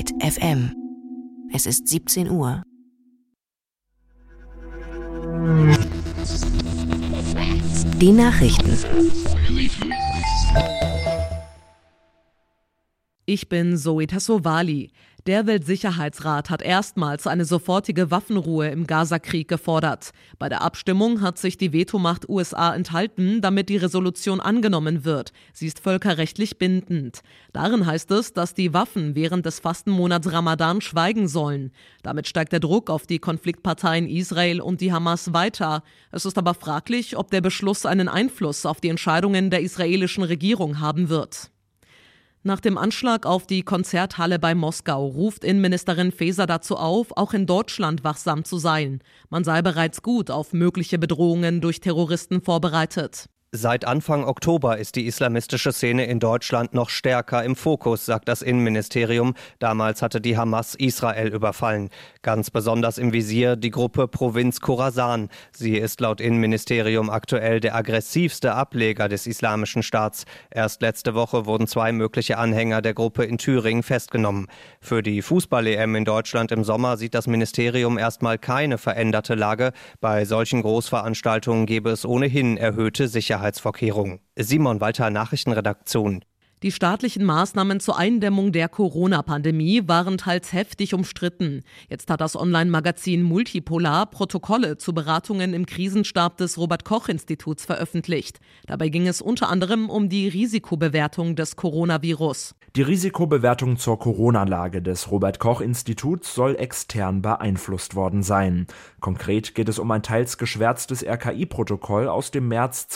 Detektor FM. Es ist 17 Uhr. Die Nachrichten. Ich bin Zoe Tassovali. Der Weltsicherheitsrat hat erstmals eine sofortige Waffenruhe im Gaza-Krieg gefordert. Bei der Abstimmung hat sich die Vetomacht USA enthalten, damit die Resolution angenommen wird. Sie ist völkerrechtlich bindend. Darin heißt es, dass die Waffen während des Fastenmonats Ramadan schweigen sollen. Damit steigt der Druck auf die Konfliktparteien Israel und die Hamas weiter. Es ist aber fraglich, ob der Beschluss einen Einfluss auf die Entscheidungen der israelischen Regierung haben wird. Nach dem Anschlag auf die Konzerthalle bei Moskau ruft Innenministerin Faeser dazu auf, auch in Deutschland wachsam zu sein. Man sei bereits gut auf mögliche Bedrohungen durch Terroristen vorbereitet. Seit Anfang Oktober ist die islamistische Szene in Deutschland noch stärker im Fokus, sagt das Innenministerium. Damals hatte die Hamas Israel überfallen. Ganz besonders im Visier die Gruppe Provinz Khorasan. Sie ist laut Innenministerium aktuell der aggressivste Ableger des Islamischen Staats. Erst letzte Woche wurden 2 mögliche Anhänger der Gruppe in Thüringen festgenommen. Für die Fußball-EM in Deutschland im Sommer sieht das Ministerium erstmal keine veränderte Lage. Bei solchen Großveranstaltungen gäbe es ohnehin erhöhte Sicherheitsvorkehrungen. Simon Walter, Nachrichtenredaktion. Die staatlichen Maßnahmen zur Eindämmung der Corona-Pandemie waren teils heftig umstritten. Jetzt hat das Online-Magazin Multipolar Protokolle zu Beratungen im Krisenstab des Robert-Koch-Instituts veröffentlicht. Dabei ging es unter anderem um die Risikobewertung des Coronavirus. Die Risikobewertung zur Corona-Lage des Robert-Koch-Instituts soll extern beeinflusst worden sein. Konkret geht es um ein teils geschwärztes RKI-Protokoll aus dem März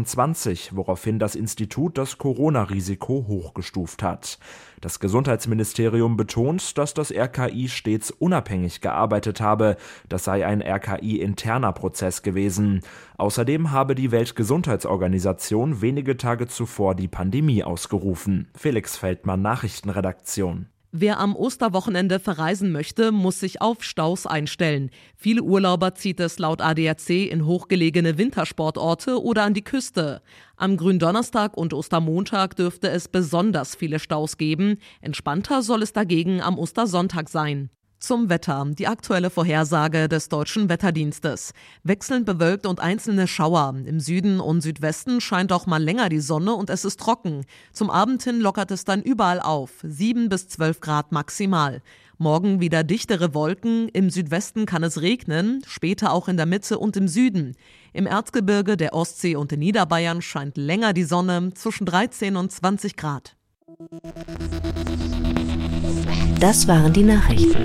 2020, woraufhin das Institut das Corona-Risiko hochgestuft hat. Das Gesundheitsministerium betont, dass das RKI stets unabhängig gearbeitet habe. Das sei ein RKI-interner Prozess gewesen. Außerdem habe die Weltgesundheitsorganisation wenige Tage zuvor die Pandemie ausgerufen. Felix Feldmann, Nachrichtenredaktion. Wer am Osterwochenende verreisen möchte, muss sich auf Staus einstellen. Viele Urlauber zieht es laut ADAC in hochgelegene Wintersportorte oder an die Küste. Am Gründonnerstag und Ostermontag dürfte es besonders viele Staus geben. Entspannter soll es dagegen am Ostersonntag sein. Zum Wetter. Die aktuelle Vorhersage des Deutschen Wetterdienstes. Wechselnd bewölkt und einzelne Schauer. Im Süden und Südwesten scheint auch mal länger die Sonne und es ist trocken. Zum Abend hin lockert es dann überall auf. 7 bis 12 Grad maximal. Morgen wieder dichtere Wolken. Im Südwesten kann es regnen, später auch in der Mitte und im Süden. Im Erzgebirge, der Ostsee und in Niederbayern scheint länger die Sonne, zwischen 13 und 20 Grad. Das waren die Nachrichten.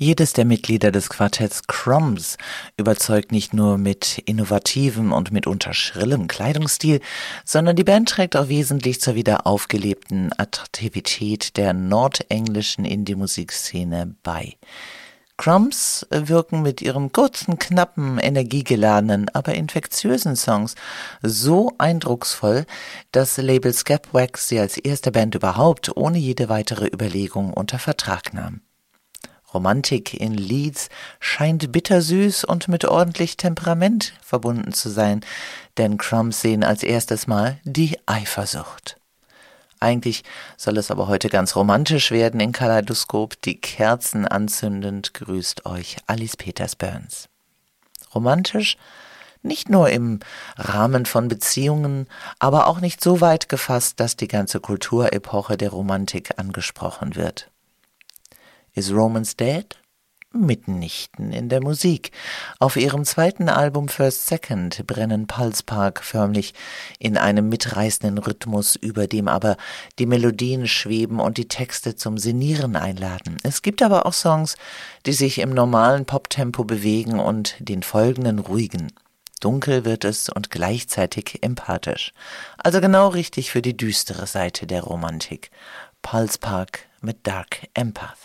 Jedes der Mitglieder des Quartetts Crumbs überzeugt nicht nur mit innovativem und mitunter schrillem Kleidungsstil, sondern die Band trägt auch wesentlich zur wieder aufgelebten Attraktivität der nordenglischen Indie-Musikszene bei. Crumbs wirken mit ihren kurzen, knappen, energiegeladenen, aber infektiösen Songs so eindrucksvoll, dass Label Skepwax sie als erste Band überhaupt ohne jede weitere Überlegung unter Vertrag nahm. Romantik in Leeds scheint bittersüß und mit ordentlich Temperament verbunden zu sein, denn Crumbs sehen als erstes Mal die Eifersucht. Eigentlich soll es aber heute ganz romantisch werden in Kaleidoskop. Die Kerzen anzündend grüßt euch Alice Peters-Burns. Romantisch? Nicht nur im Rahmen von Beziehungen, aber auch nicht so weit gefasst, dass die ganze Kulturepoche der Romantik angesprochen wird. Is Romance Dead? Mitnichten in der Musik. Auf ihrem zweiten Album First Second brennen Pulse Park förmlich in einem mitreißenden Rhythmus, über dem aber die Melodien schweben und die Texte zum Sinnieren einladen. Es gibt aber auch Songs, die sich im normalen Poptempo bewegen und den folgenden ruhigen. Dunkel wird es und gleichzeitig empathisch. Also genau richtig für die düstere Seite der Romantik. Pulse Park mit Dark Empath.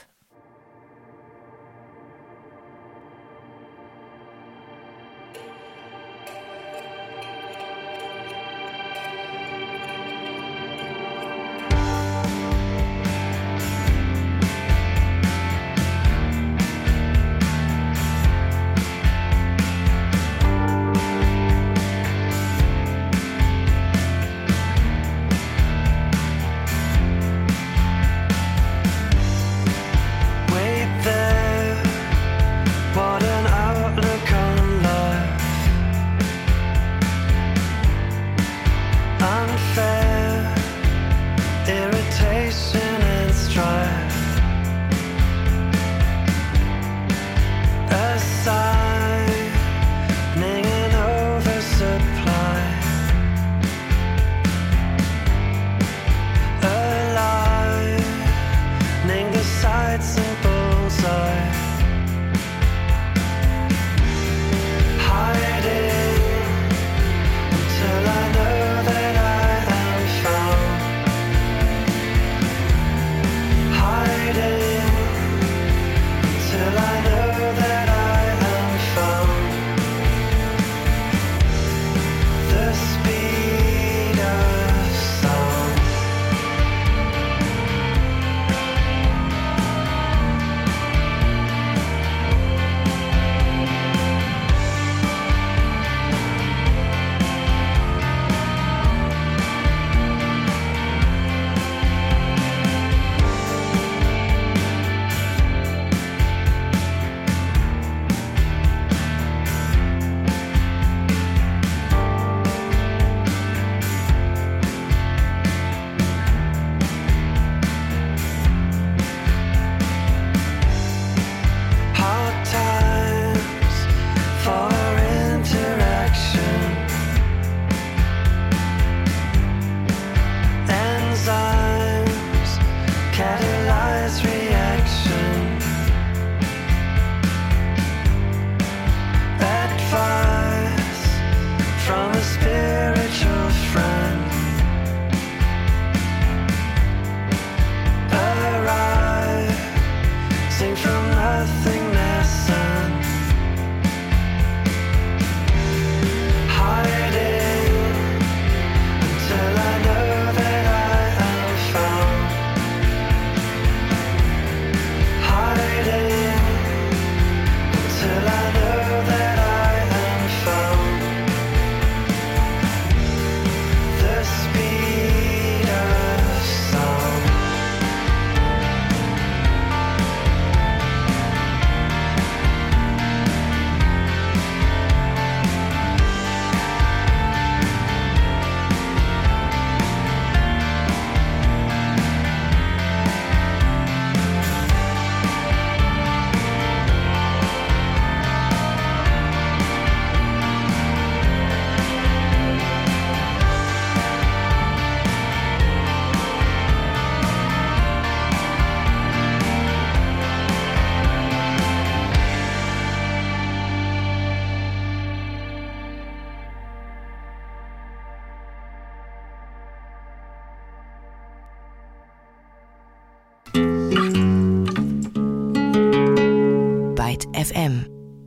FM.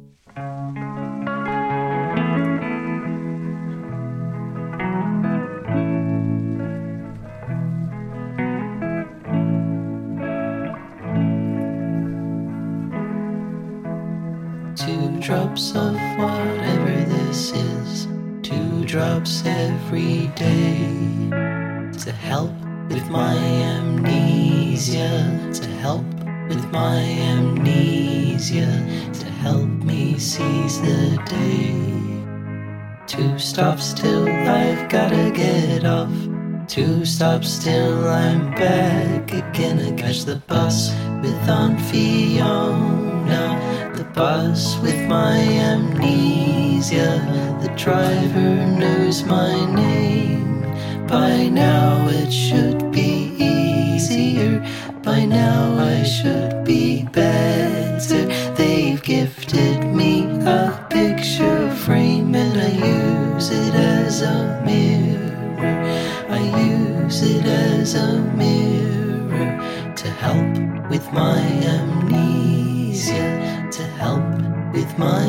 Two drops of whatever this is, 2 drops every day, to help with my amnesia, to help with my amnesia, to help me seize the day. 2 stops till I've gotta get off, 2 stops till I'm back again. I catch the bus with Aunt Fiona, the bus with my amnesia. The driver knows my name. By now it should be easier. By now I should be better. They've gifted me a picture frame and I use it as a mirror. I use it as a mirror to help with my amnesia, to help with my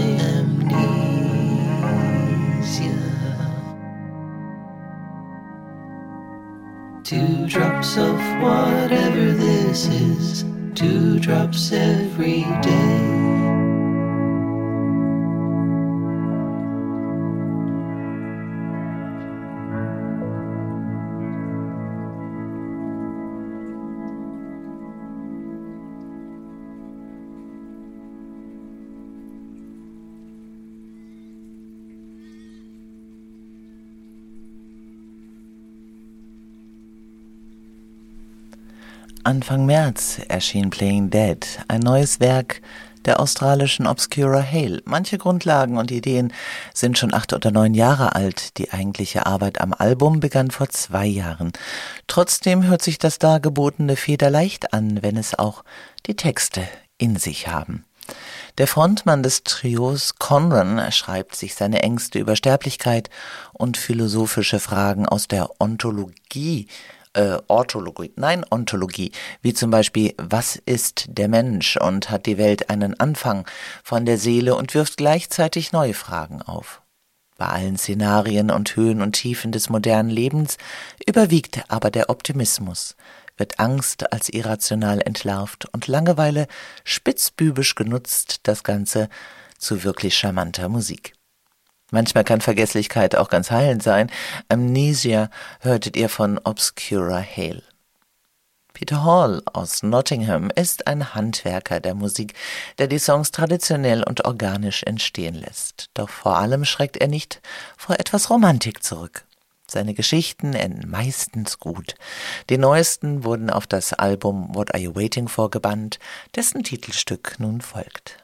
amnesia. 2 drops of whatever this is, 2 drops every day. Anfang März erschien Playing Dead, ein neues Werk der australischen Obscura Hale. Manche Grundlagen und Ideen sind schon 8 oder 9 Jahre alt. Die eigentliche Arbeit am Album begann vor 2 Jahren. Trotzdem hört sich das Dargebotene federleicht an, wenn es auch die Texte in sich haben. Der Frontmann des Trios Conran schreibt sich seine Ängste über Sterblichkeit und philosophische Fragen aus der Ontologie, wie zum Beispiel, was ist der Mensch und hat die Welt einen Anfang von der Seele und wirft gleichzeitig neue Fragen auf. Bei allen Szenarien und Höhen und Tiefen des modernen Lebens überwiegt aber der Optimismus, wird Angst als irrational entlarvt und Langeweile spitzbübisch genutzt, das Ganze zu wirklich charmanter Musik. Manchmal kann Vergesslichkeit auch ganz heilend sein. Amnesia hörtet ihr von Obscura Hale. Peter Hall aus Nottingham ist ein Handwerker der Musik, der die Songs traditionell und organisch entstehen lässt. Doch vor allem schreckt er nicht vor etwas Romantik zurück. Seine Geschichten enden meistens gut. Die neuesten wurden auf das Album What Are You Waiting For gebannt, dessen Titelstück nun folgt.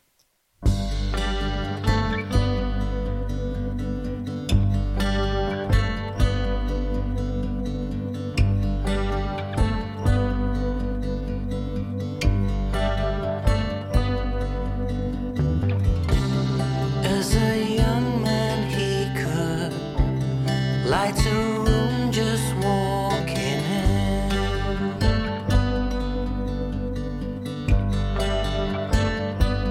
Lights a room just walking in.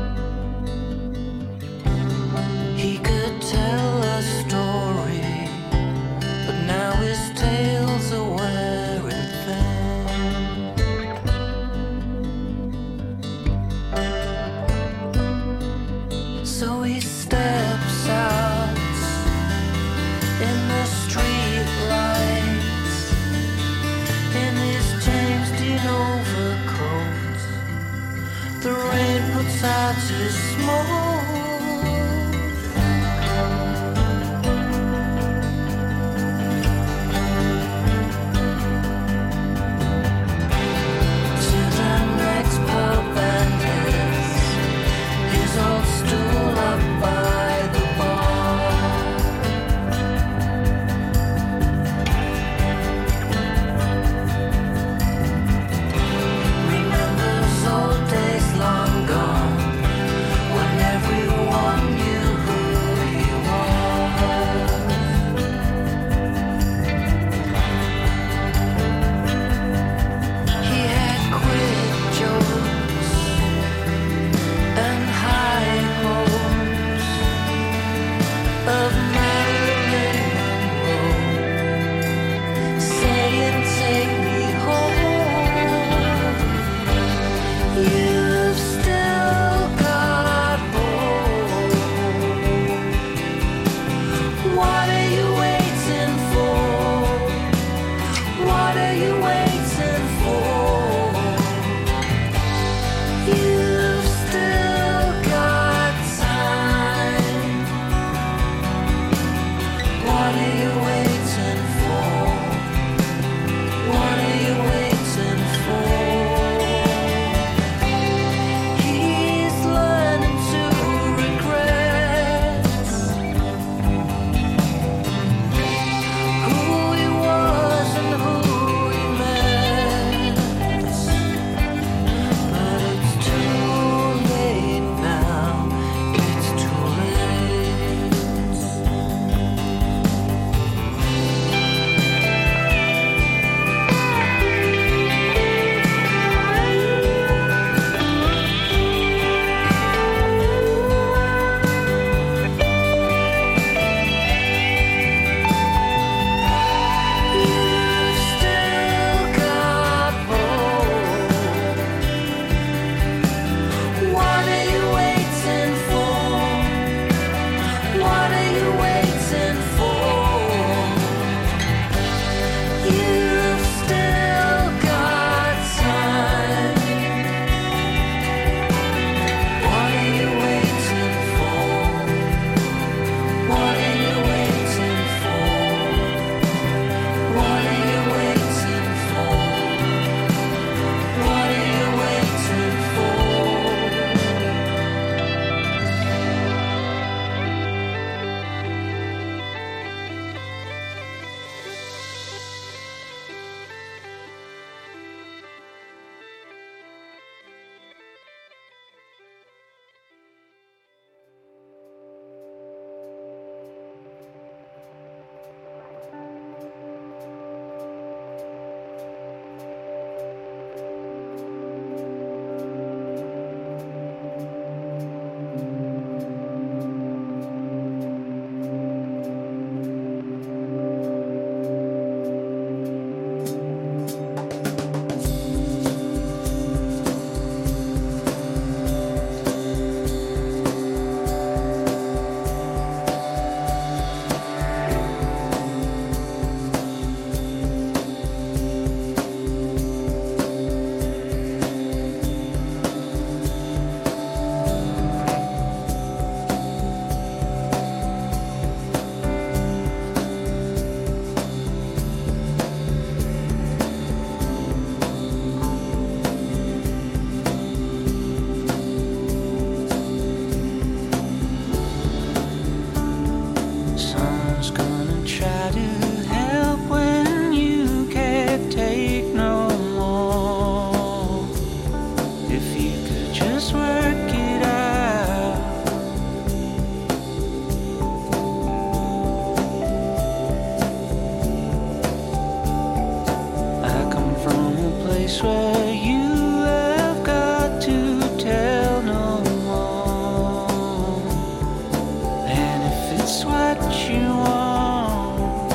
place where you have got to tell no more. And if it's what you want,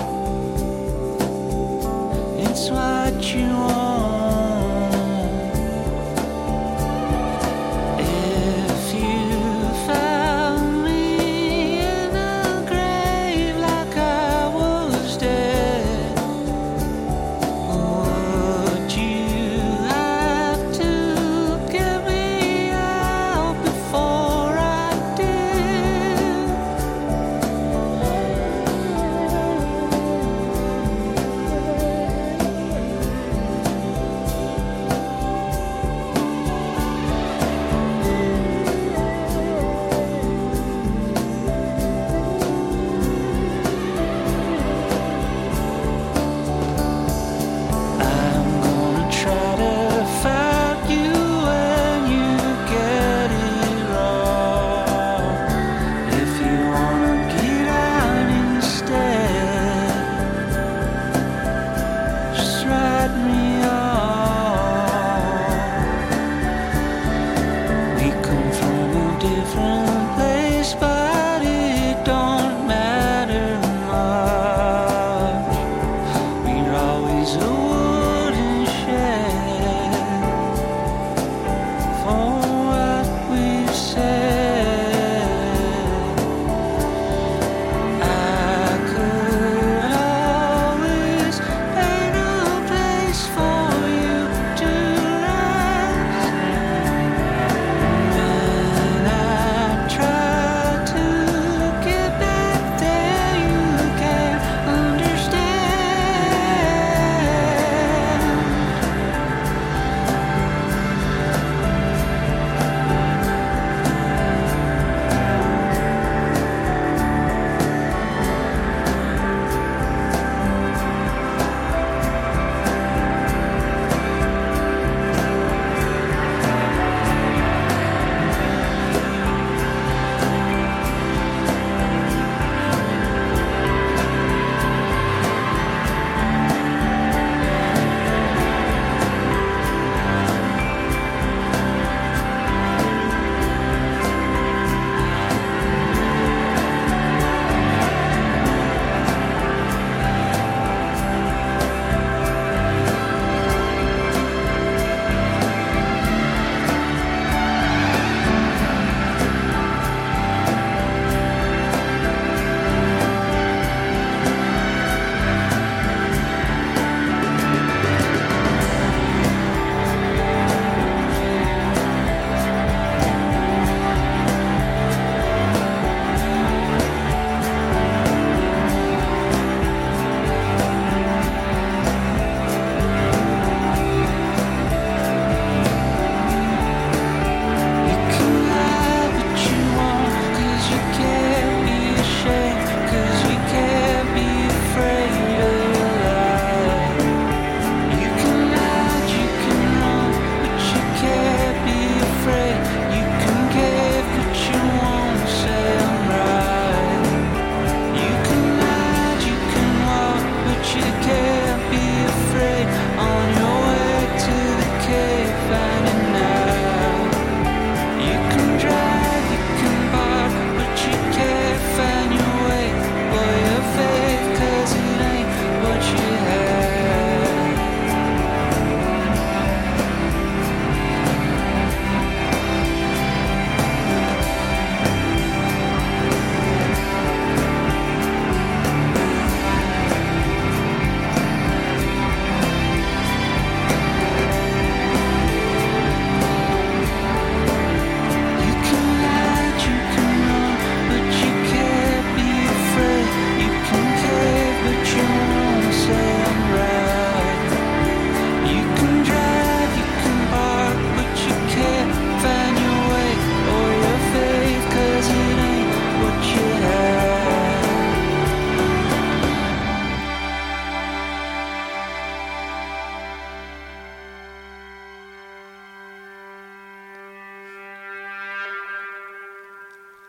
it's what you want. For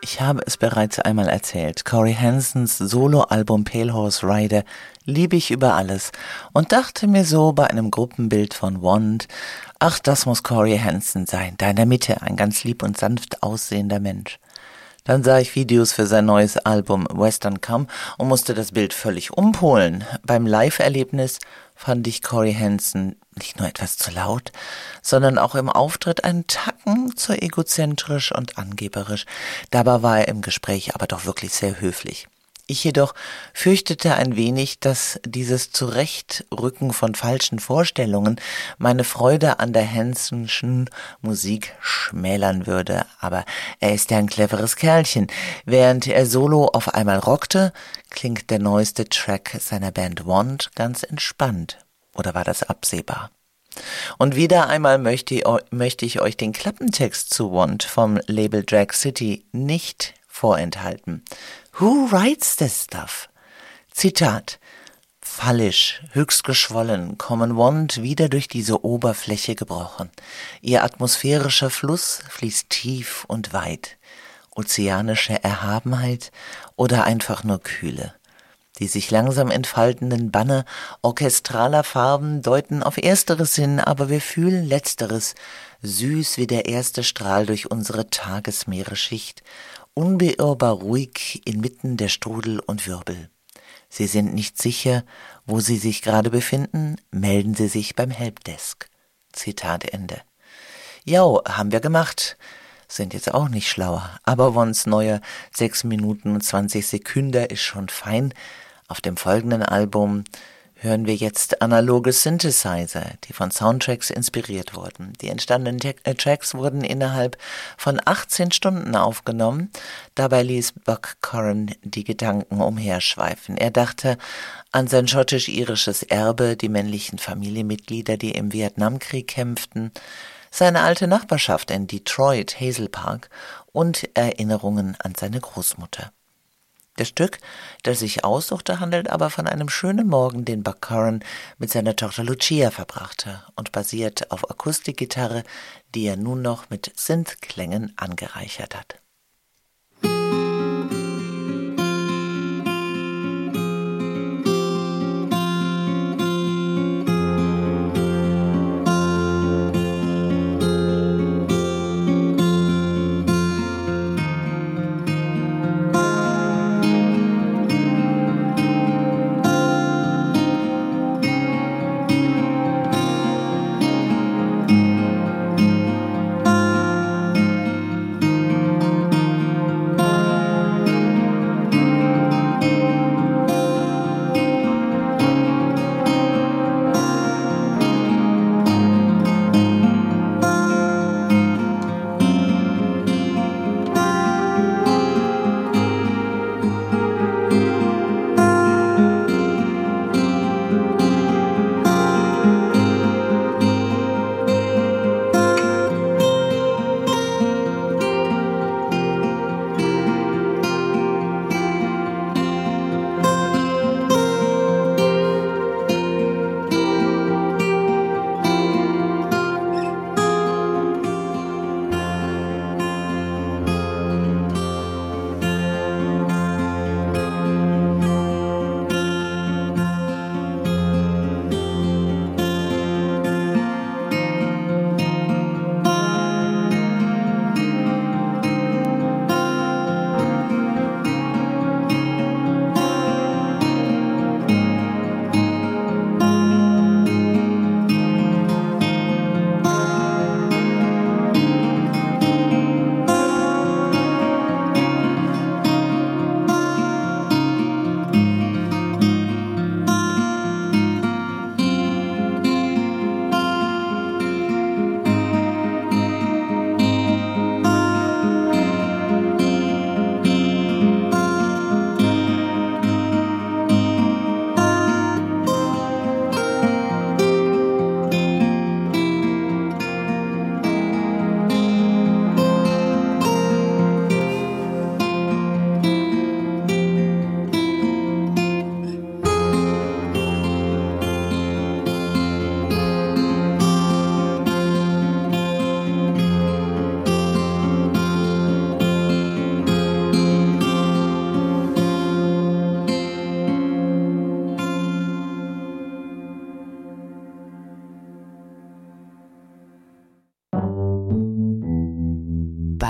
Ich habe es bereits einmal erzählt, Corey Hansons Soloalbum Pale Horse Rider liebe ich über alles und dachte mir so bei einem Gruppenbild von Want, ach, das muss Corey Hanson sein, da in der Mitte, ein ganz lieb und sanft aussehender Mensch. Dann sah ich Videos für sein neues Album Western Come und musste das Bild völlig umpolen. Beim Live-Erlebnis fand ich Corey Hanson nicht nur etwas zu laut, sondern auch im Auftritt einen Tacken zu egozentrisch und angeberisch. Dabei war er im Gespräch aber doch wirklich sehr höflich. Ich jedoch fürchtete ein wenig, dass dieses Zurechtrücken von falschen Vorstellungen meine Freude an der Hanson'schen Musik schmälern würde. Aber er ist ja ein cleveres Kerlchen. Während er solo auf einmal rockte, klingt der neueste Track seiner Band Want ganz entspannt. Oder war das absehbar? Und wieder einmal möchte ich euch den Klappentext zu Want vom Label Drag City nicht vorenthalten. Who writes this stuff? Zitat: Fallisch, höchst geschwollen, kommen Want wieder durch diese Oberfläche gebrochen. Ihr atmosphärischer Fluss fließt tief und weit. Ozeanische Erhabenheit oder einfach nur Kühle. Die sich langsam entfaltenden Banner orchestraler Farben deuten auf Ersteres hin, aber wir fühlen Letzteres, süß wie der erste Strahl durch unsere Tagesmeeresschicht, unbeirrbar ruhig inmitten der Strudel und Wirbel. Sie sind nicht sicher, wo Sie sich gerade befinden, melden Sie sich beim Helpdesk. Zitat Ende. Jo, haben wir gemacht. Sind jetzt auch nicht schlauer, aber Wants neuer 6 Minuten und 20 Sekunden ist schon fein. Auf dem folgenden Album hören wir jetzt analoge Synthesizer, die von Soundtracks inspiriert wurden. Die entstandenen Tracks wurden innerhalb von 18 Stunden aufgenommen. Dabei ließ Buck Curran die Gedanken umherschweifen. Er dachte an sein schottisch-irisches Erbe, die männlichen Familienmitglieder, die im Vietnamkrieg kämpften, seine alte Nachbarschaft in Detroit, Hazel Park und Erinnerungen an seine Großmutter. Das Stück, das ich aussuchte, handelt aber von einem schönen Morgen, den Buck Curran mit seiner Tochter Lucia verbrachte und basiert auf Akustikgitarre, die er nun noch mit Synth-Klängen angereichert hat.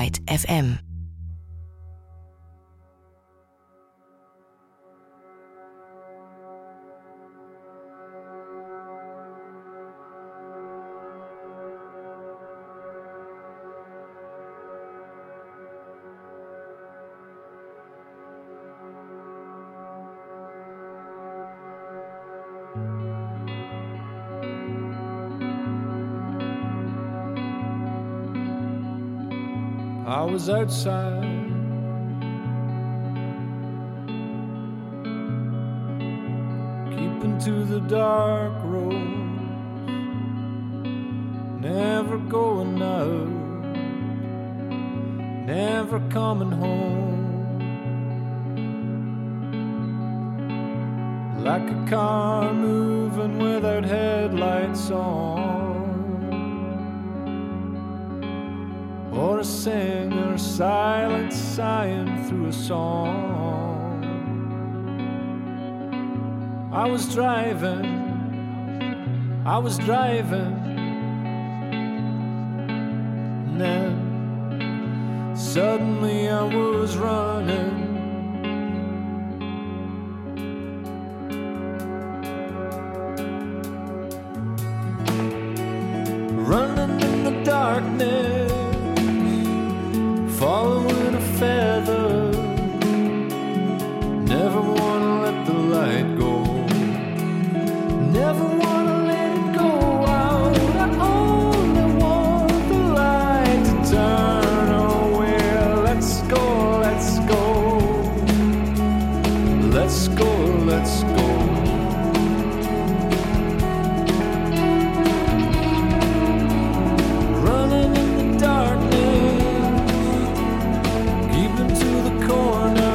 Byte FM. I was outside, keeping to the dark roads, never going out, never coming home, like a car moving without headlights on, or a singer silent sighing through a song. I was driving, and then suddenly I was running. Running in the darkness, following a feather, never wanna let the light go, never wanna let it go out. I only want the light to turn away. Let's go, let's go, let's go, let's go. Running in the darkness, to the corner,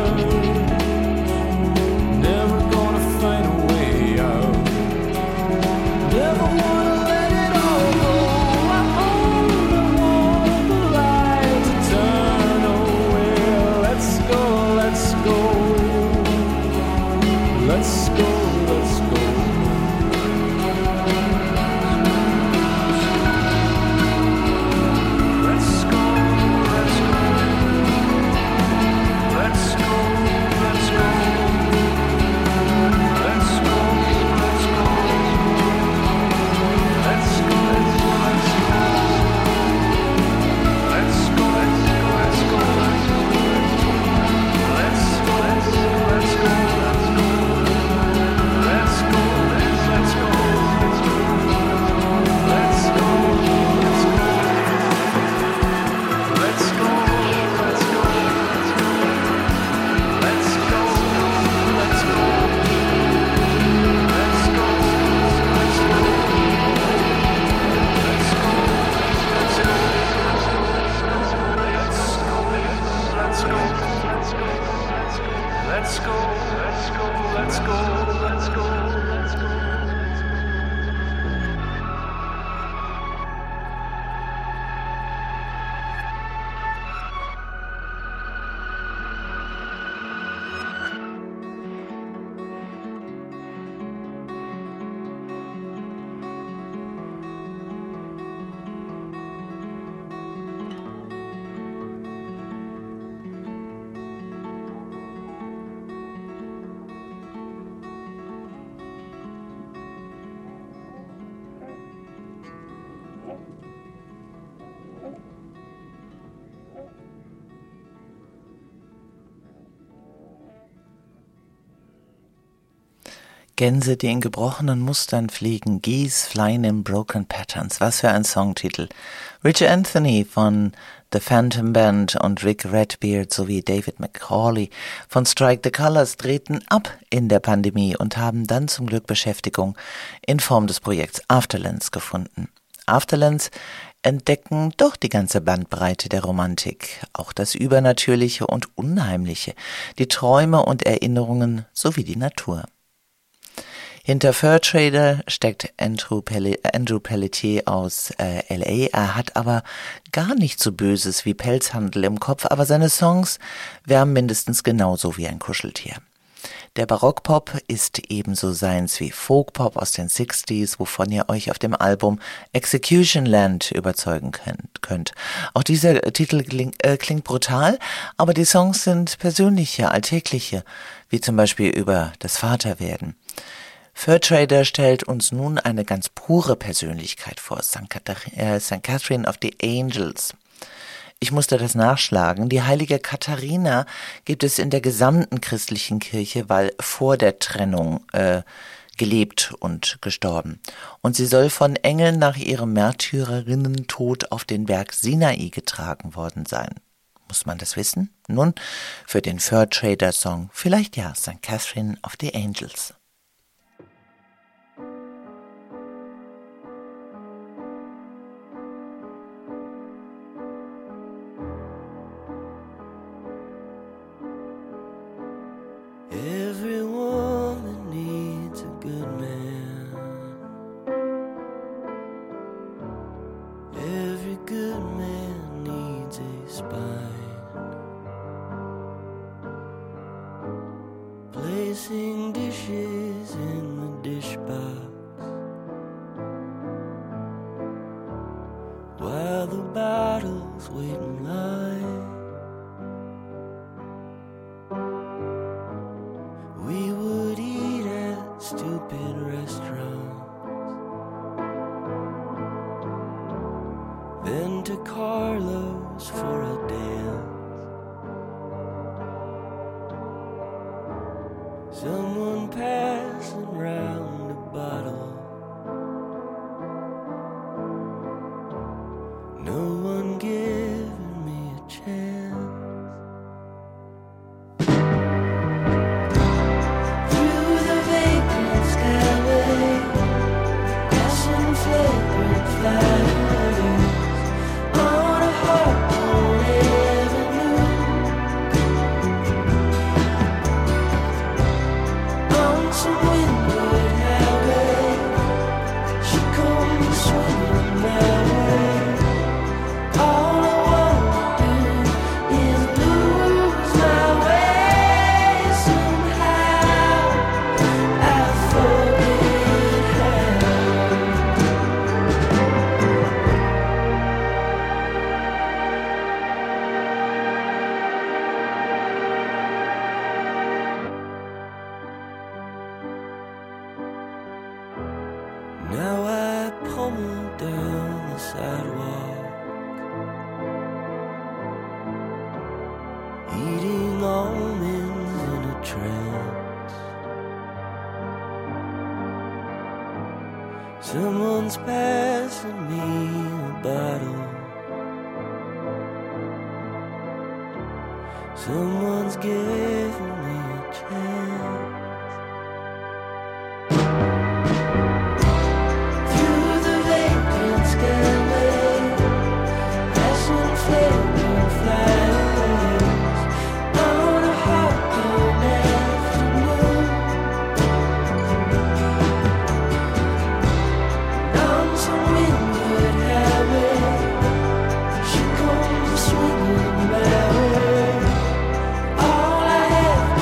never gonna find a way out, never wanna let it all go. I only want the light to turn away. Let's go, let's go, let's go, let's go. Gänse, die in gebrochenen Mustern fliegen, Geese flying in broken patterns. Was für ein Songtitel. Richard Anthony von The Phantom Band und Rick Redbeard sowie David McCauley von Strike the Colours drehten ab in der Pandemie und haben dann zum Glück Beschäftigung in Form des Projekts Afterlands gefunden. Afterlands entdecken doch die ganze Bandbreite der Romantik, auch das Übernatürliche und Unheimliche, die Träume und Erinnerungen sowie die Natur. Hinter Fur Trader steckt Andrew Pelletier aus L.A. Er hat aber gar nicht so Böses wie Pelzhandel im Kopf, aber seine Songs wärmen mindestens genauso wie ein Kuscheltier. Der Barockpop ist ebenso seins wie Folkpop aus den 60s, wovon ihr euch auf dem Album Executionland überzeugen könnt. Auch dieser Titel klingt brutal, aber die Songs sind persönliche, alltägliche, wie zum Beispiel über das Vaterwerden. Fur Trader stellt uns nun eine ganz pure Persönlichkeit vor, St. Catherine of the Angels. Ich musste das nachschlagen. Die heilige Katharina gibt es in der gesamten christlichen Kirche, weil vor der Trennung gelebt und gestorben. Und sie soll von Engeln nach ihrem Märtyrerinnentod auf den Berg Sinai getragen worden sein. Muss man das wissen? Nun, für den Fur Trader Song vielleicht ja, St. Catherine of the Angels. Every woman needs a good man. Every good man needs a spine. Placing dishes in the dish box while the bottles wait in line. We would eat at stupid restaurants, then to Carlos for a dance. Someone passing round a bottle, no one giving me a chance. Now I pummel down the sidewalk, eating almonds in a trance. Someone's passing me a bottle, someone's giving me a chance. All I have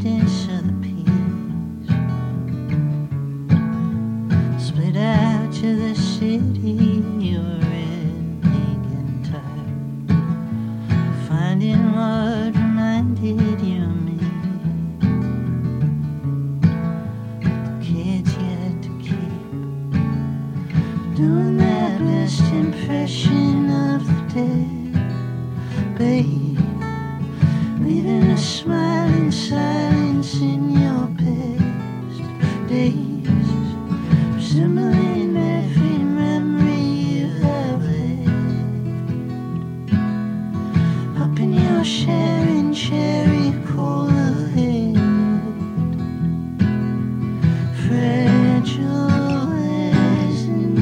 distance of the peace. Split out to the city, you were in and tired, finding what reminded you of me. The kids yet to keep doing their best impression of the day, babe. Leaving a smiling silence in your past days, resembling every memory you have left. Up in your sharing cherry cola head, fragile as an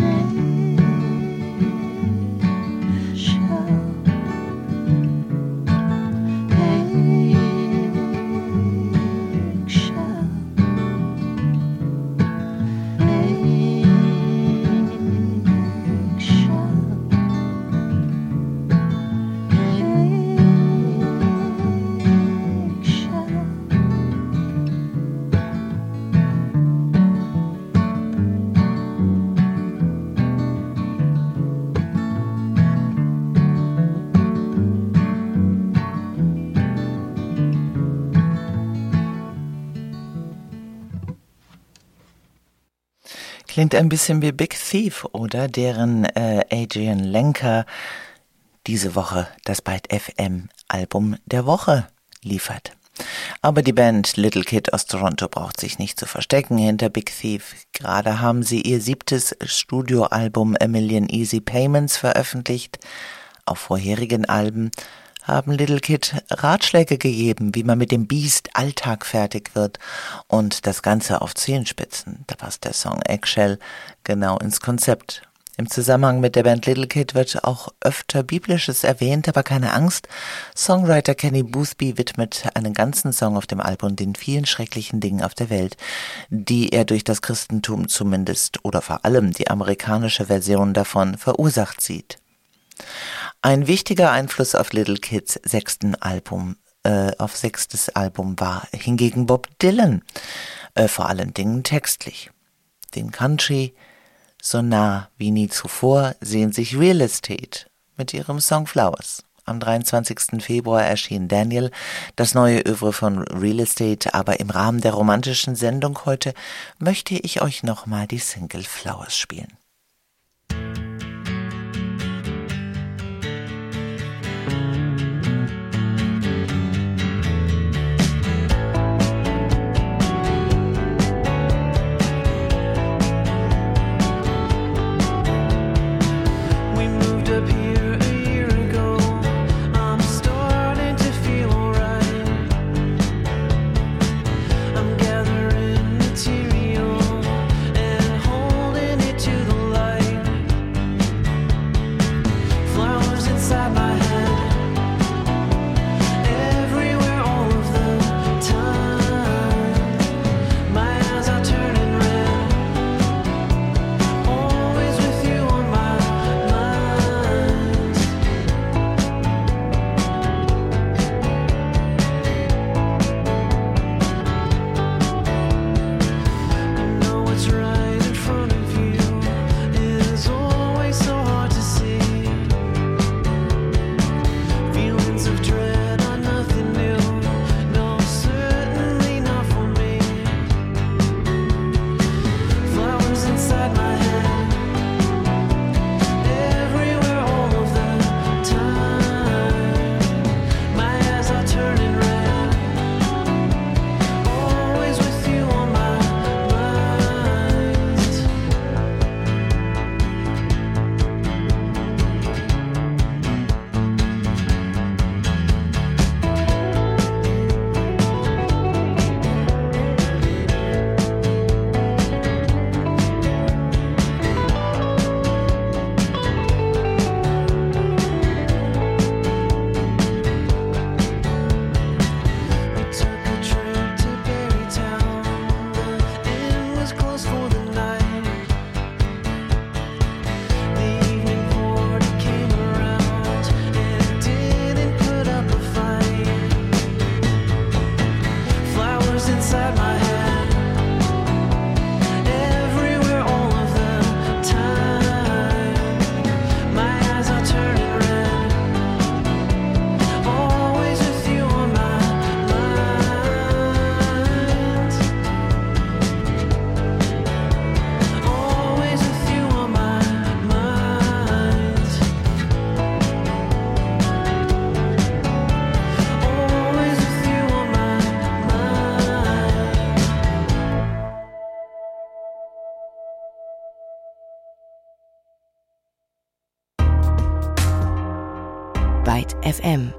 eggshell. Klingt ein bisschen wie Big Thief, oder? Deren Adrian Lenker diese Woche das Byte FM Album der Woche liefert. Aber die Band Little Kid aus Toronto braucht sich nicht zu verstecken hinter Big Thief. Gerade haben sie ihr 7. Studioalbum A Million Easy Payments veröffentlicht. Auf vorherigen Alben haben Little Kid Ratschläge gegeben, wie man mit dem Biest Alltag fertig wird, und das Ganze auf Zehenspitzen. Da passt der Song Eggshell genau ins Konzept. Im Zusammenhang mit der Band Little Kid wird auch öfter Biblisches erwähnt, aber keine Angst. Songwriter Kenny Boothby widmet einen ganzen Song auf dem Album den vielen schrecklichen Dingen auf der Welt, die er durch das Christentum zumindest oder vor allem die amerikanische Version davon verursacht sieht. Ein wichtiger Einfluss auf Little Kids sechstes Album war hingegen Bob Dylan, vor allen Dingen textlich. Den Country so nah wie nie zuvor sehen sich Real Estate mit ihrem Song Flowers. Am 23. Februar erschien Daniel, das neue Œuvre von Real Estate, aber im Rahmen der romantischen Sendung heute möchte ich euch nochmal die Single Flowers spielen. To the Byte FM.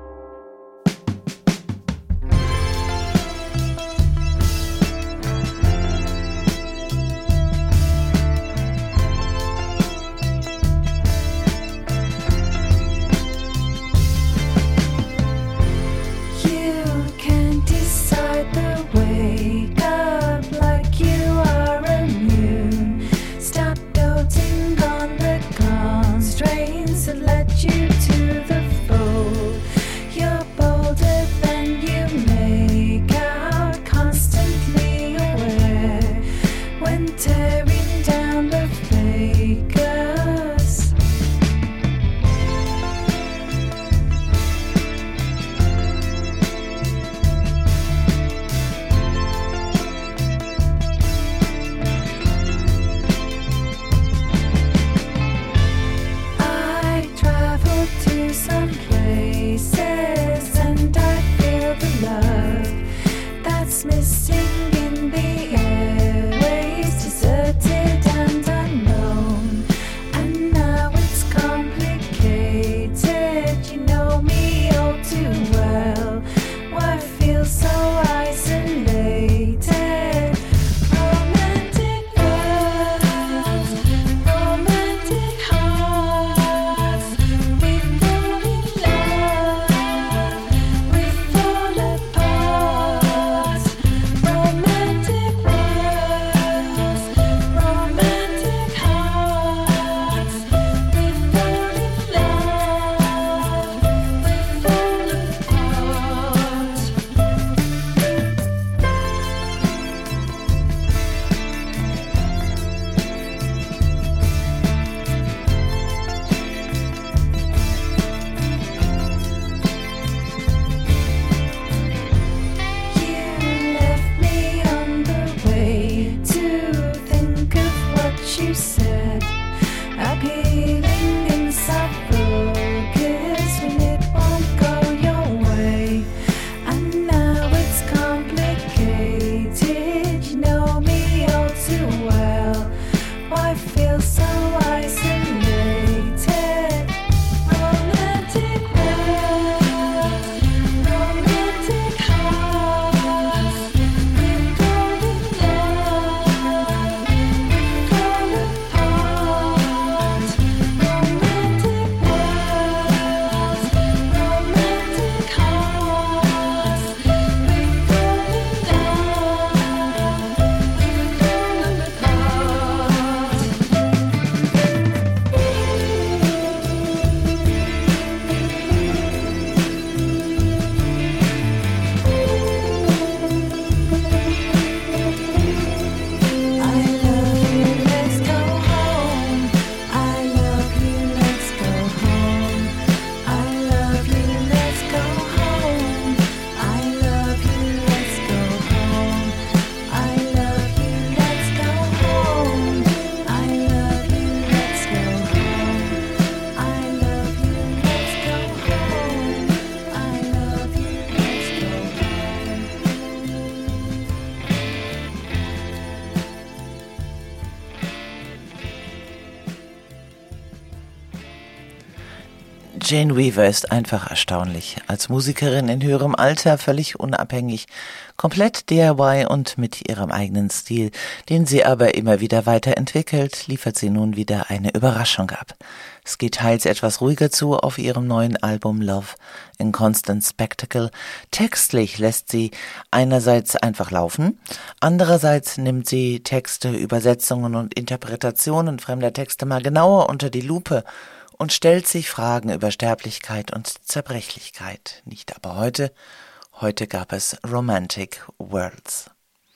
Jane Weaver ist einfach erstaunlich. Als Musikerin in höherem Alter, völlig unabhängig, komplett DIY und mit ihrem eigenen Stil, den sie aber immer wieder weiterentwickelt, liefert sie nun wieder eine Überraschung ab. Es geht teils etwas ruhiger zu auf ihrem neuen Album Love in Constant Spectacle. Textlich lässt sie einerseits einfach laufen, andererseits nimmt sie Texte, Übersetzungen und Interpretationen fremder Texte mal genauer unter die Lupe und stellt sich Fragen über Sterblichkeit und Zerbrechlichkeit. Nicht aber heute. Heute gab es Romantic Worlds.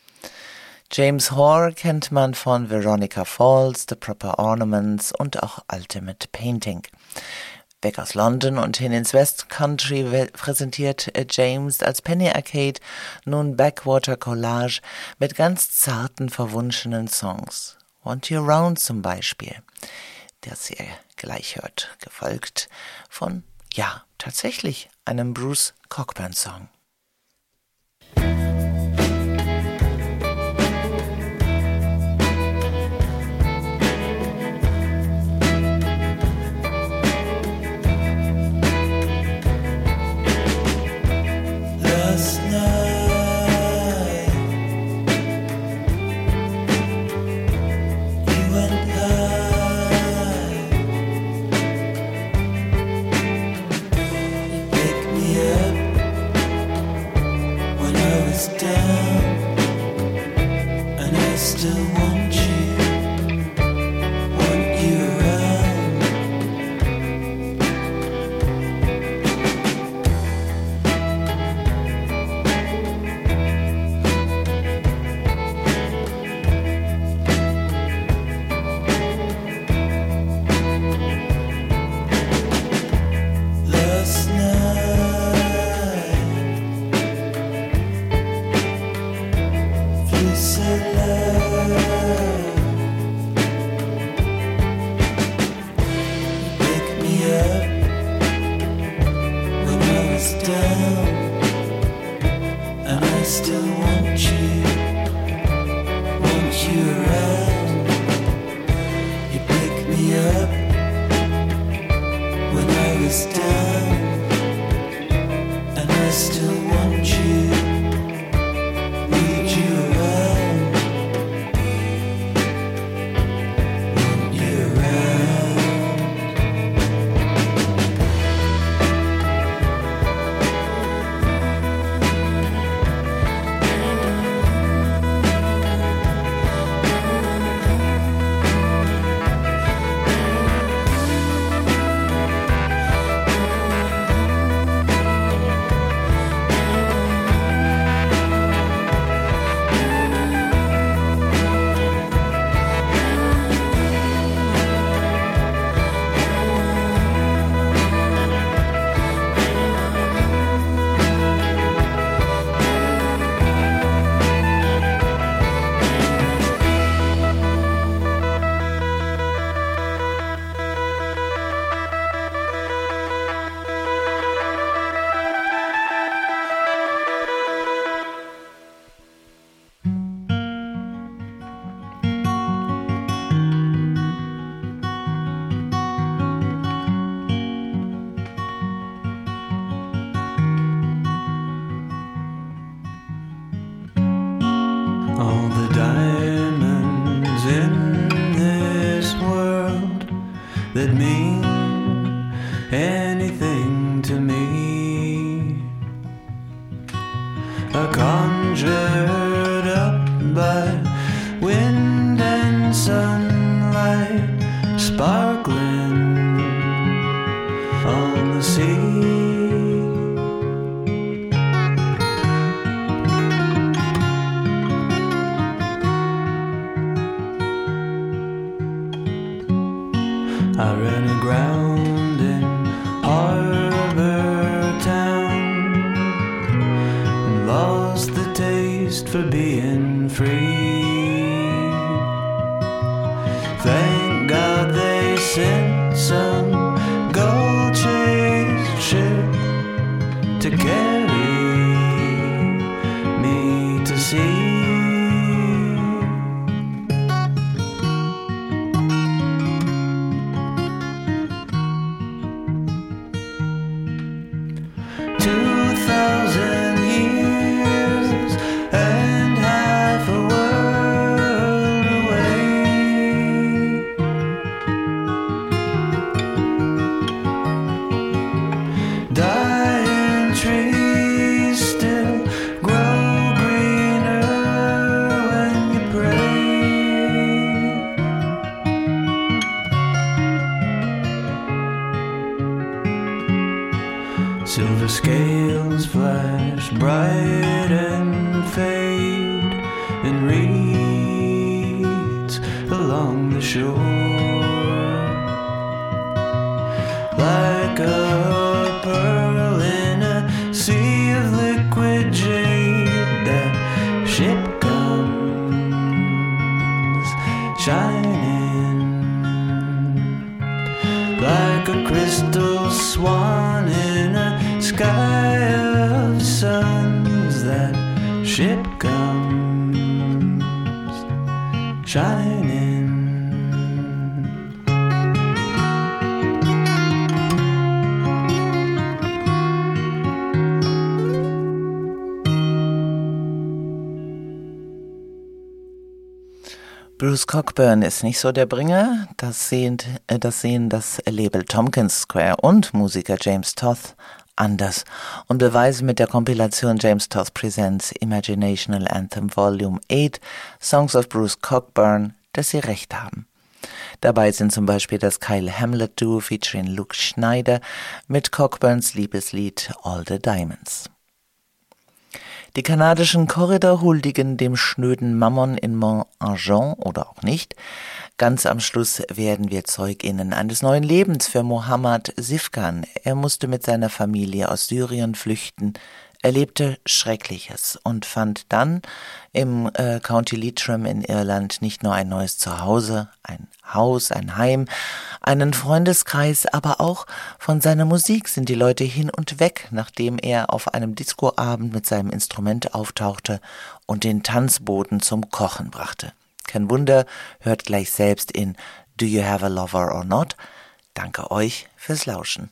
James Hoare kennt man von Veronica Falls, The Proper Ornaments und auch Ultimate Painting. Weg aus London und hin ins West Country präsentiert James als Penny Arcade nun Backwater Collage mit ganz zarten, verwunschenen Songs. Want You Round zum Beispiel, das ihr gleich hört, gefolgt von, ja, tatsächlich einem Bruce Cockburn-Song. still want you around. Last night, you said love. Wake me up when I was down, and I still want you around. You pick me up when I was down, and I still want you, need you around, want you around. All the diamonds in this world that mean anything to me are conjured up by wind and sunlight sparkling on the sea. I ran aground in Harbor Town and lost the taste for being free. Thank God they sent some gold-chased ship to carry me to sea. 2,000 years and half a world away. Dying trees still grow greener when you pray. Silver scales flash bright and fade in reeds along the shore, like a pearl in a sea of liquid jade. That ship comes shining like a crystal swan in a sky of suns. That ship comes shining. Bruce Cockburn ist nicht so der Bringer. Das sehen das Label Tompkins Square und Musiker James Toth anders und beweisen mit der Kompilation James Toth Presents Imaginational Anthem Volume 8 Songs of Bruce Cockburn, dass sie recht haben. Dabei sind zum Beispiel das Kyle Hamlet Duo featuring Luke Schneider mit Cockburns Liebeslied All the Diamonds. Die kanadischen Corridor huldigen dem schnöden Mammon in Mont-Argent oder auch nicht. Ganz am Schluss werden wir ZeugInnen eines neuen Lebens für Mohammad Sifkan. Er musste mit seiner Familie aus Syrien flüchten, erlebte Schreckliches und fand dann im County Leitrim in Irland nicht nur ein neues Zuhause, ein Haus, ein Heim, einen Freundeskreis, aber auch von seiner Musik sind die Leute hin und weg, nachdem er auf einem Discoabend mit seinem Instrument auftauchte und den Tanzboden zum Kochen brachte. Kein Wunder, hört gleich selbst in Do You Have a Lover or Not? Danke euch fürs Lauschen.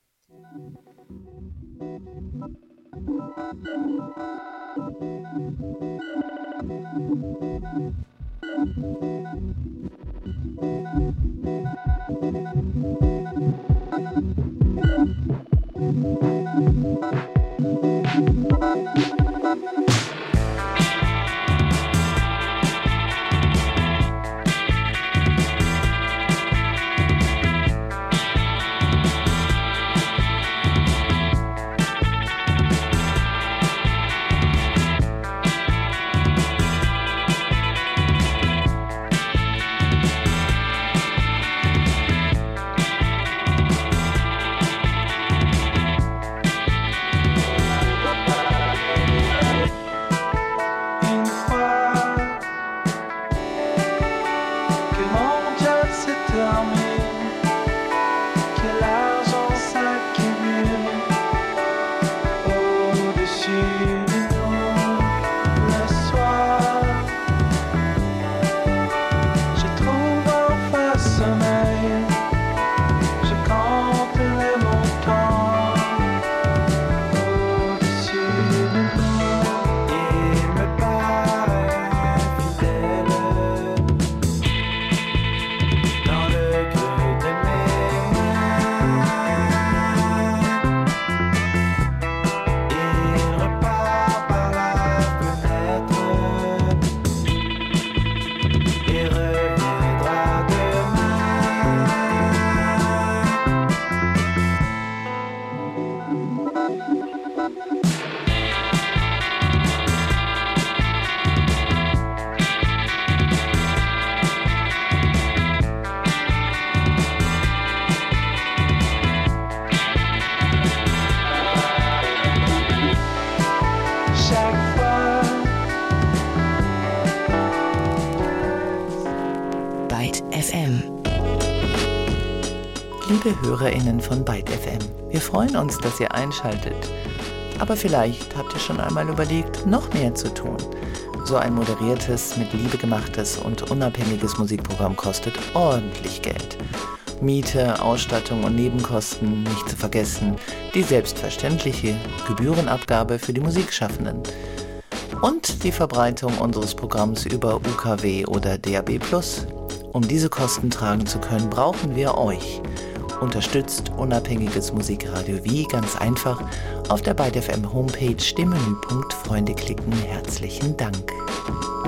Liebe HörerInnen von Byte FM, wir freuen uns, dass ihr einschaltet. Aber vielleicht habt ihr schon einmal überlegt, noch mehr zu tun. So ein moderiertes, mit Liebe gemachtes und unabhängiges Musikprogramm kostet ordentlich Geld. Miete, Ausstattung und Nebenkosten, nicht zu vergessen, die selbstverständliche Gebührenabgabe für die Musikschaffenden. Und die Verbreitung unseres Programms über UKW oder DAB+. Um diese Kosten tragen zu können, brauchen wir euch. Unterstützt unabhängiges Musikradio wie? Ganz einfach auf der Byte FM Homepage, dem Menüpunkt Freunde klicken. Herzlichen Dank.